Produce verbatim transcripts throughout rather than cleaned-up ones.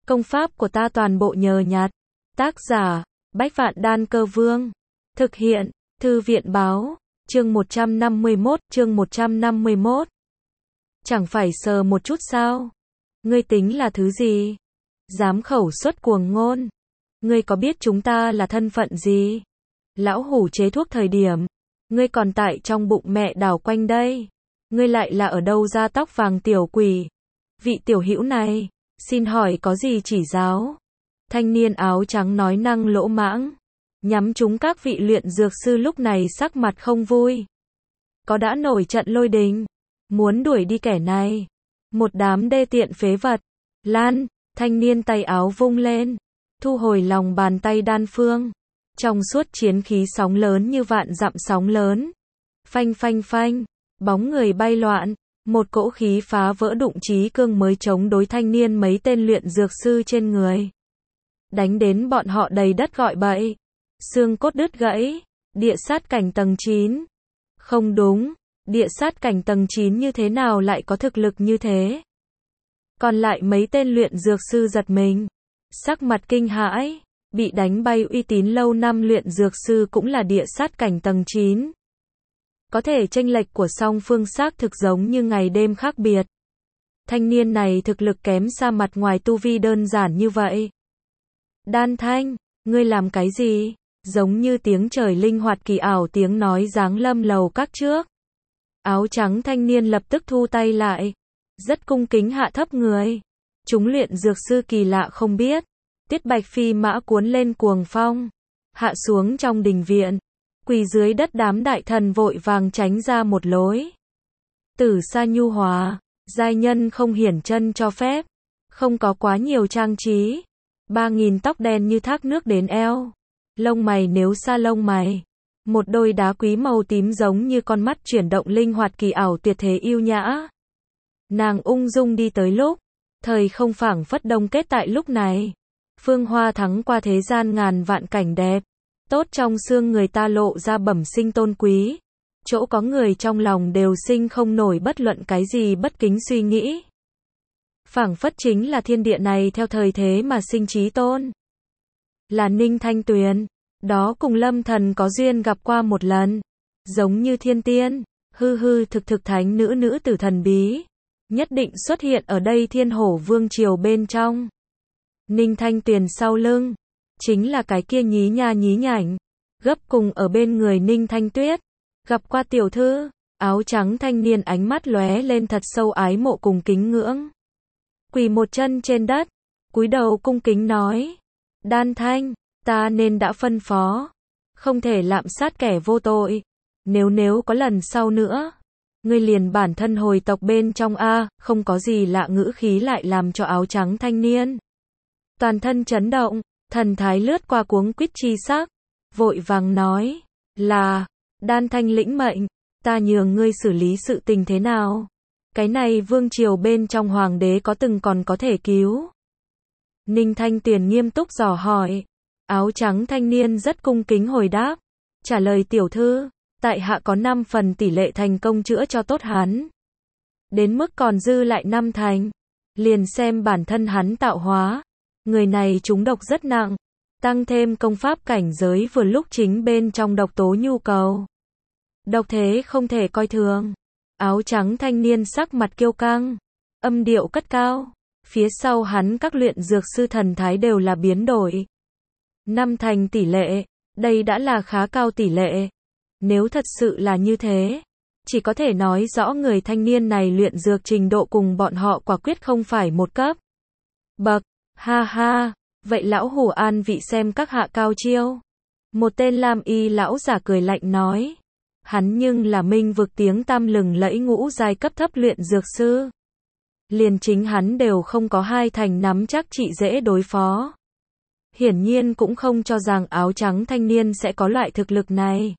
Công pháp của ta toàn bộ nhờ nhặt. Tác giả, Bách Vạn Đan Cơ Vương. Thực hiện, Thư viện Báo. Chương một trăm năm mươi mốt, chương một trăm năm mươi mốt. Chẳng phải sờ một chút sao? Ngươi tính là thứ gì? Dám khẩu xuất cuồng ngôn. Ngươi có biết chúng ta là thân phận gì? Lão hủ chế thuốc thời điểm, ngươi còn tại trong bụng mẹ đảo quanh đây. Ngươi lại là ở đâu ra tóc vàng tiểu quỷ? Vị tiểu hữu này, xin hỏi có gì chỉ giáo? Thanh niên áo trắng nói năng lỗ mãng, nhắm trúng các vị luyện dược sư lúc này sắc mặt không vui. Có đã nổi trận lôi đình, muốn đuổi đi kẻ này. Một đám đê tiện phế vật. Lan, thanh niên tay áo vung lên, thu hồi lòng bàn tay đan phương. Trong suốt chiến khí sóng lớn như vạn dặm sóng lớn. Phanh phanh phanh, bóng người bay loạn, một cỗ khí phá vỡ đụng chí cương mới chống đối thanh niên mấy tên luyện dược sư trên người. Đánh đến bọn họ đầy đất gọi bậy. Xương cốt đứt gãy, địa sát cảnh tầng chín. Không đúng, địa sát cảnh tầng chín như thế nào lại có thực lực như thế? Còn lại mấy tên luyện dược sư giật mình, sắc mặt kinh hãi, bị đánh bay uy tín lâu năm luyện dược sư cũng là địa sát cảnh tầng chín. Có thể chênh lệch của song phương xác thực giống như ngày đêm khác biệt. Thanh niên này thực lực kém xa mặt ngoài tu vi đơn giản như vậy. Đan Thanh, ngươi làm cái gì? Giống như tiếng trời linh hoạt kỳ ảo tiếng nói giáng lâm lầu các trước. Áo trắng thanh niên lập tức thu tay lại, rất cung kính hạ thấp người. Chúng luyện dược sư kỳ lạ không biết, Tiết Bạch phi mã cuốn lên cuồng phong, hạ xuống trong đình viện, quỳ dưới đất đám đại thần vội vàng tránh ra một lối. Tử sa nhu hòa, giai nhân không hiển chân cho phép, không có quá nhiều trang trí. Ba nghìn tóc đen như thác nước đến eo, lông mày nếu xa lông mày, một đôi đá quý màu tím giống như con mắt chuyển động linh hoạt kỳ ảo tuyệt thế yêu nhã. Nàng ung dung đi tới lúc, thời không phảng phất đông kết tại lúc này. Phương hoa thắng qua thế gian ngàn vạn cảnh đẹp, tốt trong xương người ta lộ ra bẩm sinh tôn quý. Chỗ có người trong lòng đều sinh không nổi bất luận cái gì bất kính suy nghĩ. Phảng phất chính là thiên địa này theo thời thế mà sinh trí tôn. Là Ninh Thanh Tuyền, đó cùng Lâm Thần có duyên gặp qua một lần, giống như thiên tiên, hư hư thực thực thánh nữ nữ tử thần bí, nhất định xuất hiện ở đây Thiên Hổ Vương triều bên trong. Ninh Thanh Tuyền sau lưng, chính là cái kia nhí nha nhí nhảnh, gấp cùng ở bên người Ninh Thanh Tuyết. Gặp qua tiểu thư, áo trắng thanh niên ánh mắt lóe lên thật sâu ái mộ cùng kính ngưỡng. Quỳ một chân trên đất, cúi đầu cung kính nói, Đan Thanh, ta nên đã phân phó, không thể lạm sát kẻ vô tội. Nếu nếu có lần sau nữa, ngươi liền bản thân hồi tộc bên trong a. Không có gì lạ ngữ khí lại làm cho áo trắng thanh niên toàn thân chấn động, thần thái lướt qua cuống quýt chi sắc, vội vàng nói, là, Đan Thanh lĩnh mệnh, ta nhường ngươi xử lý sự tình thế nào? Cái này vương triều bên trong hoàng đế có từng còn có thể cứu? Ninh Thanh Tuyền nghiêm túc dò hỏi. Áo trắng thanh niên rất cung kính hồi đáp, trả lời tiểu thư, tại hạ có năm phần tỷ lệ thành công chữa cho tốt hắn. Đến mức còn dư lại năm thành, liền xem bản thân hắn tạo hóa. Người này trúng độc rất nặng, tăng thêm công pháp cảnh giới vừa lúc chính bên trong độc tố nhu cầu. Độc thế không thể coi thường. Áo trắng thanh niên sắc mặt kiêu căng, âm điệu cất cao, phía sau hắn các luyện dược sư thần thái đều là biến đổi. Năm thành tỷ lệ, đây đã là khá cao tỷ lệ. Nếu thật sự là như thế, chỉ có thể nói rõ người thanh niên này luyện dược trình độ cùng bọn họ quả quyết không phải một cấp bậc. Ha ha, vậy lão hủ an vị xem các hạ cao chiêu. Một tên lam y lão giả cười lạnh nói. Hắn nhưng là minh vực tiếng tăm lừng lẫy ngũ giai cấp thấp luyện dược sư. Liền chính hắn đều không có hai thành nắm chắc trị dễ đối phó. Hiển nhiên cũng không cho rằng áo trắng thanh niên sẽ có loại thực lực này.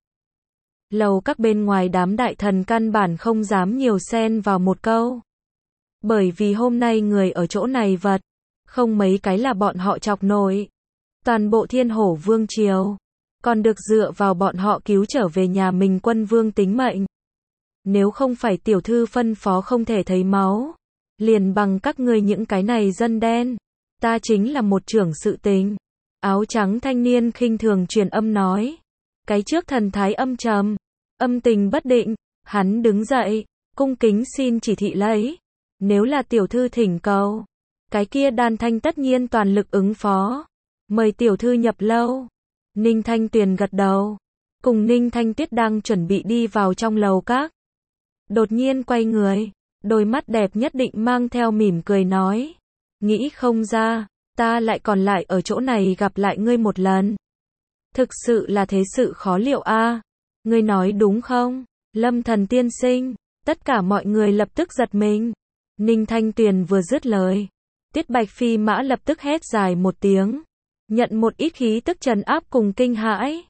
Lầu các bên ngoài đám đại thần căn bản không dám nhiều xen vào một câu. Bởi vì hôm nay người ở chỗ này vật, không mấy cái là bọn họ chọc nổi. Toàn bộ Thiên Hổ Vương triều, còn được dựa vào bọn họ cứu trở về nhà mình quân vương tính mệnh. Nếu không phải tiểu thư phân phó không thể thấy máu, liền bằng các ngươi những cái này dân đen, Ta chính là một trưởng sự tình. Áo trắng thanh niên khinh thường truyền âm nói. Cái trước thần thái âm trầm, âm tình bất định, hắn đứng dậy, cung kính xin chỉ thị lấy. Nếu là tiểu thư thỉnh cầu, cái kia Đan Thanh tất nhiên toàn lực ứng phó. Mời tiểu thư nhập lâu. Ninh Thanh Tuyền gật đầu, cùng Ninh Thanh Tuyết đang chuẩn bị đi vào trong lầu các. Đột nhiên quay người, đôi mắt đẹp nhất định mang theo mỉm cười nói. Nghĩ không ra, ta lại còn lại ở chỗ này gặp lại ngươi một lần. Thực sự là thế sự khó liệu a. À. Ngươi nói đúng không? Lâm Thần tiên sinh. Tất cả mọi người lập tức giật mình. Ninh Thanh Tuyền vừa dứt lời, Tiết Bạch Phi Mã lập tức hét dài một tiếng, nhận một ít khí tức trấn áp cùng kinh hãi.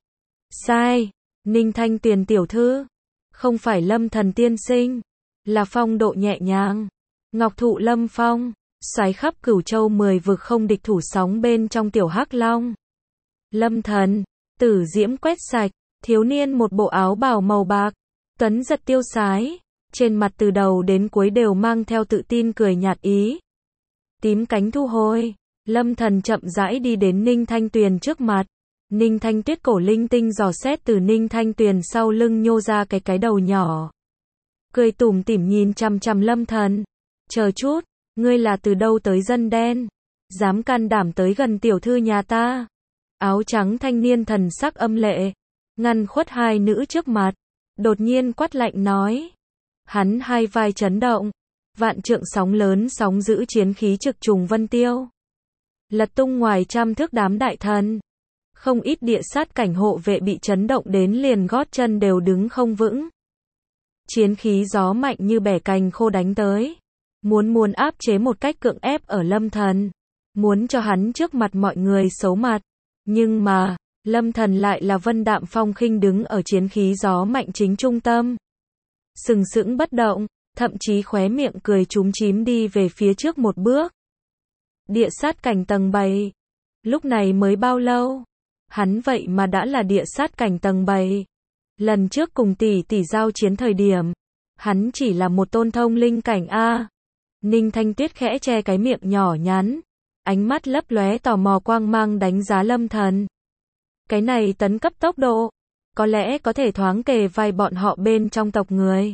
Sai, Ninh Thanh Tuyền tiểu thư, không phải Lâm Thần tiên sinh, là phong độ nhẹ nhàng, ngọc thụ lâm phong, xoáy khắp cửu châu mười vực không địch thủ sóng bên trong tiểu hắc long. Lâm Thần, tử diễm quét sạch, thiếu niên một bộ áo bào màu bạc, tuấn giật tiêu sái, trên mặt từ đầu đến cuối đều mang theo tự tin cười nhạt ý. Tím cánh thu hồi, Lâm Thần chậm rãi đi đến Ninh Thanh Tuyền trước mặt. Ninh Thanh Tuyết cổ linh tinh dò xét từ Ninh Thanh Tuyền sau lưng nhô ra cái cái đầu nhỏ. Cười tủm tỉm nhìn chằm chằm Lâm Thần. Chờ chút, ngươi là từ đâu tới dân đen? Dám can đảm tới gần tiểu thư nhà ta? Áo trắng thanh niên thần sắc âm lệ, ngăn khuất hai nữ trước mặt, đột nhiên quát lạnh nói. Hắn hai vai chấn động, vạn trượng sóng lớn sóng giữ chiến khí trực trùng vân tiêu. Lật tung ngoài trăm thước đám đại thần. Không ít địa sát cảnh hộ vệ bị chấn động đến liền gót chân đều đứng không vững. Chiến khí gió mạnh như bẻ cành khô đánh tới. Muốn muốn áp chế một cách cưỡng ép ở Lâm Thần. Muốn cho hắn trước mặt mọi người xấu mặt. Nhưng mà, Lâm Thần lại là vân đạm phong khinh đứng ở chiến khí gió mạnh chính trung tâm. Sừng sững bất động, thậm chí khóe miệng cười chúm chím đi về phía trước một bước. Địa sát cảnh tầng bảy. Lúc này mới bao lâu? Hắn vậy mà đã là địa sát cảnh tầng bảy. Lần trước cùng tỷ tỷ giao chiến thời điểm, hắn chỉ là một tôn thông linh cảnh A. Ninh Thanh Tuyết khẽ che cái miệng nhỏ nhắn, ánh mắt lấp lóe tò mò quang mang đánh giá Lâm Thần. Cái này tấn cấp tốc độ, có lẽ có thể thoáng kề vai bọn họ bên trong tộc người.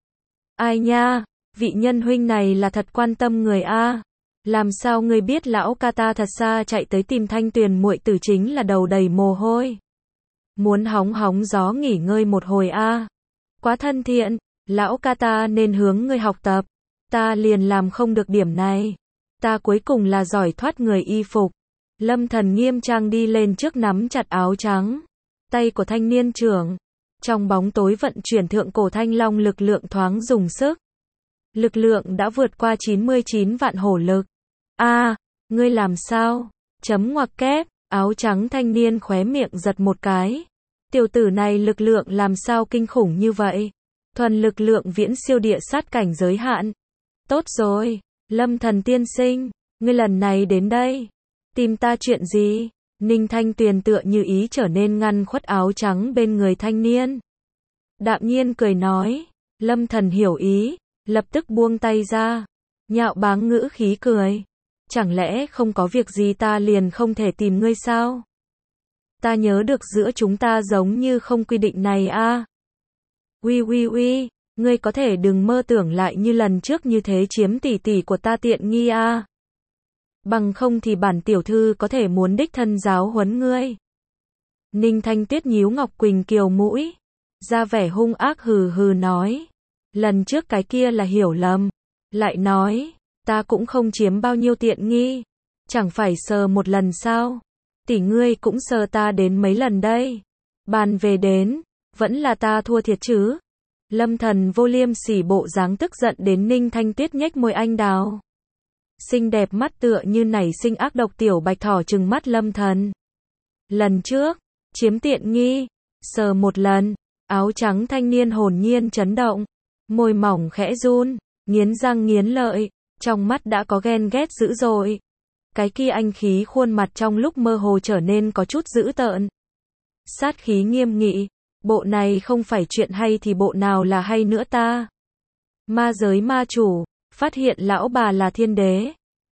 Ai nha, vị nhân huynh này là thật quan tâm người A. Làm sao ngươi biết lão ca ta thật xa chạy tới tìm Thanh Tuyền muội tử chính là đầu đầy mồ hôi. Muốn hóng hóng gió nghỉ ngơi một hồi A. Quá thân thiện, lão ca ta nên hướng ngươi học tập. Ta liền làm không được điểm này. Ta cuối cùng là giỏi thoát người y phục. Lâm Thần nghiêm trang đi lên trước nắm chặt áo trắng. Tay của thanh niên trưởng. Trong bóng tối vận chuyển thượng cổ thanh long lực lượng thoáng dùng sức. Lực lượng đã vượt qua chín mươi chín vạn hổ lực. A, à, ngươi làm sao? Chấm ngoặc kép, áo trắng thanh niên khóe miệng giật một cái. Tiểu tử này lực lượng làm sao kinh khủng như vậy? Thuần lực lượng viễn siêu địa sát cảnh giới hạn. Tốt rồi, Lâm Thần tiên sinh, ngươi lần này đến đây. Tìm ta chuyện gì? Ninh Thanh Tuyền tựa như ý trở nên ngăn khuất áo trắng bên người thanh niên. Đạm nhiên cười nói, Lâm Thần hiểu ý, lập tức buông tay ra. Nhạo báng ngữ khí cười. Chẳng lẽ không có việc gì ta liền không thể tìm ngươi sao? Ta nhớ được giữa chúng ta giống như không quy định này a. À? Uy uy uy, ngươi có thể đừng mơ tưởng lại như lần trước như thế chiếm tỷ tỷ của ta tiện nghi a. À? Bằng không thì bản tiểu thư có thể muốn đích thân giáo huấn ngươi. Ninh Thanh Tuyết nhíu Ngọc Quỳnh kiều mũi, ra vẻ hung ác hừ hừ nói. Lần trước cái kia là hiểu lầm. Lại nói, ta cũng không chiếm bao nhiêu tiện nghi. Chẳng phải sờ một lần sao? Tỷ ngươi cũng sờ ta đến mấy lần đây. Bàn về đến, vẫn là ta thua thiệt chứ. Lâm Thần vô liêm sỉ bộ dáng tức giận đến Ninh Thanh Tuyết nhếch môi anh đào. Xinh đẹp mắt tựa như nảy sinh ác độc tiểu bạch thỏ trừng mắt Lâm Thần. Lần trước, chiếm tiện nghi, sờ một lần, áo trắng thanh niên hồn nhiên chấn động, môi mỏng khẽ run, nghiến răng nghiến lợi, trong mắt đã có ghen ghét dữ dội. Cái kia anh khí khuôn mặt trong lúc mơ hồ trở nên có chút dữ tợn. Sát khí nghiêm nghị, bộ này không phải chuyện hay thì bộ nào là hay nữa ta? Ma giới ma chủ, phát hiện lão bà là thiên đế.